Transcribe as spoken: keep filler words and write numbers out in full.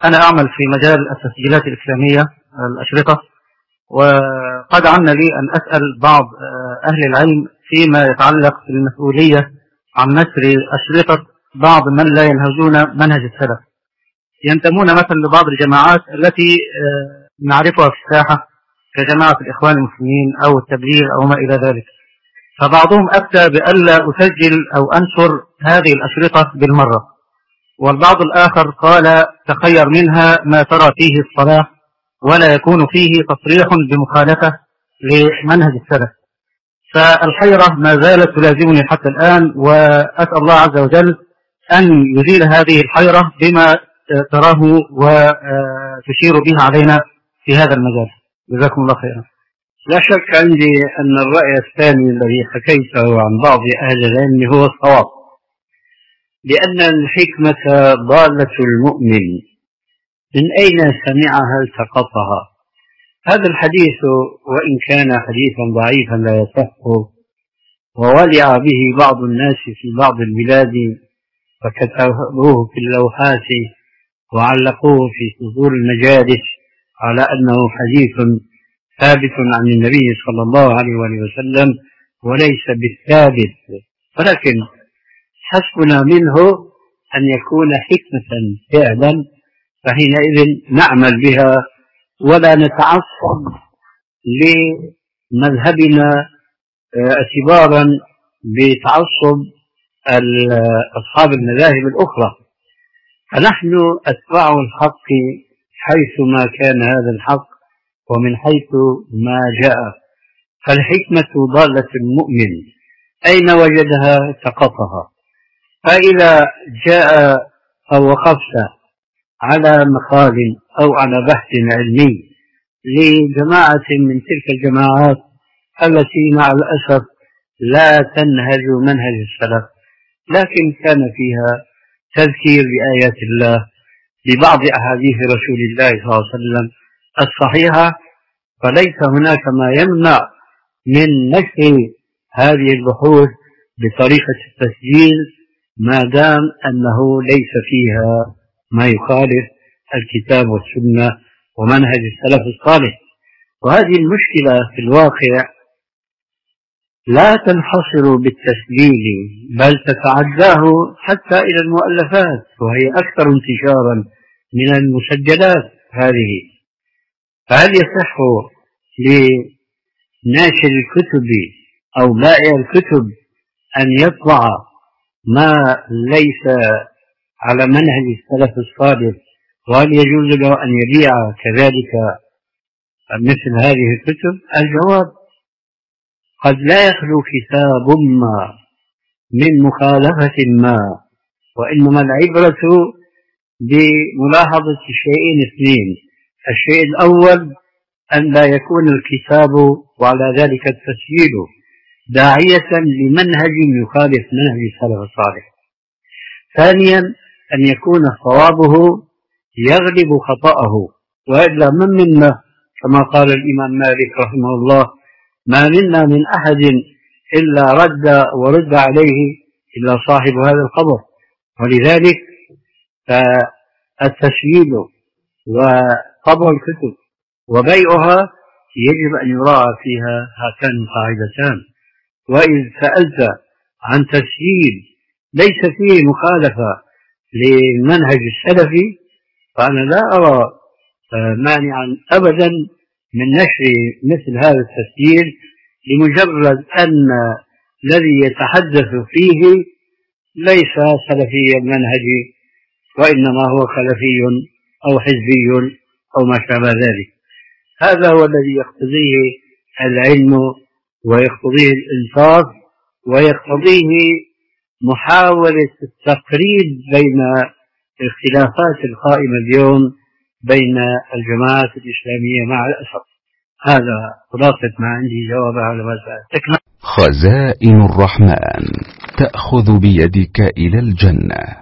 أنا أعمل في مجال التسجيلات الإسلامية الأشرطة، وقد عنا لي أن أسأل بعض أهل العلم فيما يتعلق بالمسؤولية عن نشر أشرطة بعض من لا ينهجون منهج السلف، ينتمون مثلا لبعض الجماعات التي نعرفها في الساحة كجماعة الإخوان المسلمين أو التبليغ أو ما إلى ذلك، فبعضهم أفتى بألا أسجل أو أنشر هذه الأشرطة بالمرة، والبعض الآخر قال تخير منها ما ترى فيه الصلاح ولا يكون فيه تصريح بمخالفة لمنهج السلف. فالحيرة ما زالت تلازمني حتى الآن، وأسأل الله عز وجل أن يزيل هذه الحيرة بما تراه وتشير به علينا في هذا المجال. جزاكم الله خيرا. لا شك عندي أن الرأي الثاني الذي حكيته عن بعض أهل العلم هو الصواب، لأن الحكمة ضالة المؤمن، من أين سمعها التقطها. هذا الحديث وإن كان حديثا ضعيفا لا يصح، وولع به بعض الناس في بعض البلاد فكتبوه في اللوحات وعلقوه في صدور المجالس على أنه حديث ثابت عن النبي صلى الله عليه وسلم وليس بالثابت، ولكن حسبنا منه أن يكون حكمة فعلا، فحينئذ نعمل بها ولا نتعصب لمذهبنا اعتبارا بتعصب أصحاب المذاهب الأخرى، فنحن أتباع الحق حيثما كان هذا الحق ومن حيث ما جاء. فالحكمة ضالة المؤمن، أين وجدها تقطها. فإذا جاء أو وقفت على مقال أو على بحث علمي لجماعة من تلك الجماعات التي مع الأسف لا تنهج منهج السلف، لكن كان فيها تذكير بآيات الله لبعض أحاديث رسول الله صلى الله عليه وسلم الصحيحة، فليس هناك ما يمنع من نشر هذه البحوث بطريقة التسجيل ما دام أنه ليس فيها ما يخالف الكتاب والسنة ومنهج السلف الصالح. وهذه المشكلة في الواقع لا تنحصر بالتسجيل بل تتعداه حتى إلى المؤلفات، وهي أكثر انتشارا من المسجلات هذه. فهل يصح لناشر الكتب أو بائع الكتب أن يطبع ما ليس على منهج السلف الصالح، وهل يجوز له أن يبيع كذلك مثل هذه الكتب؟ الجواب قد لا يخلو كتاب ما من مخالفة ما، وإنما العبرة بملاحظة شيئين اثنين: الشيء الأول أن لا يكون الكتاب وعلى ذلك التسجيل داعية لمنهج يخالف منهج السلف الصالح. ثانيا أن يكون صوابه يغلب خطأه، وإلا من منا كما قال الإمام مالك رحمه الله: ما منا من أحد إلا رد ورد عليه إلا صاحب هذا القبر. ولذلك فالتسجيل وطبع الكتب وبيعها يجب أن يراعى فيها هاتان القاعدتان. وإذ سألت عن تسجيل ليس فيه مخالفة للمنهج السلفي فأنا لا أرى مانعا أبدا من نشر مثل هذا التسجيل، لمجرد أن الذي يتحدث فيه ليس سلفي المنهج وإنما هو خلفي أو حزبي أو ما شابه ذلك. هذا هو الذي يقتضيه العلم ويقتضيه الإنصاف ويقتضيه محاولة التقريب بين الاختلافات القائمة اليوم بين الجماعات الإسلامية مع الأسف. هذا خلاصة ما عندي جواب على ما سألتك. خزائن الرحمن تأخذ بيدك إلى الجنة.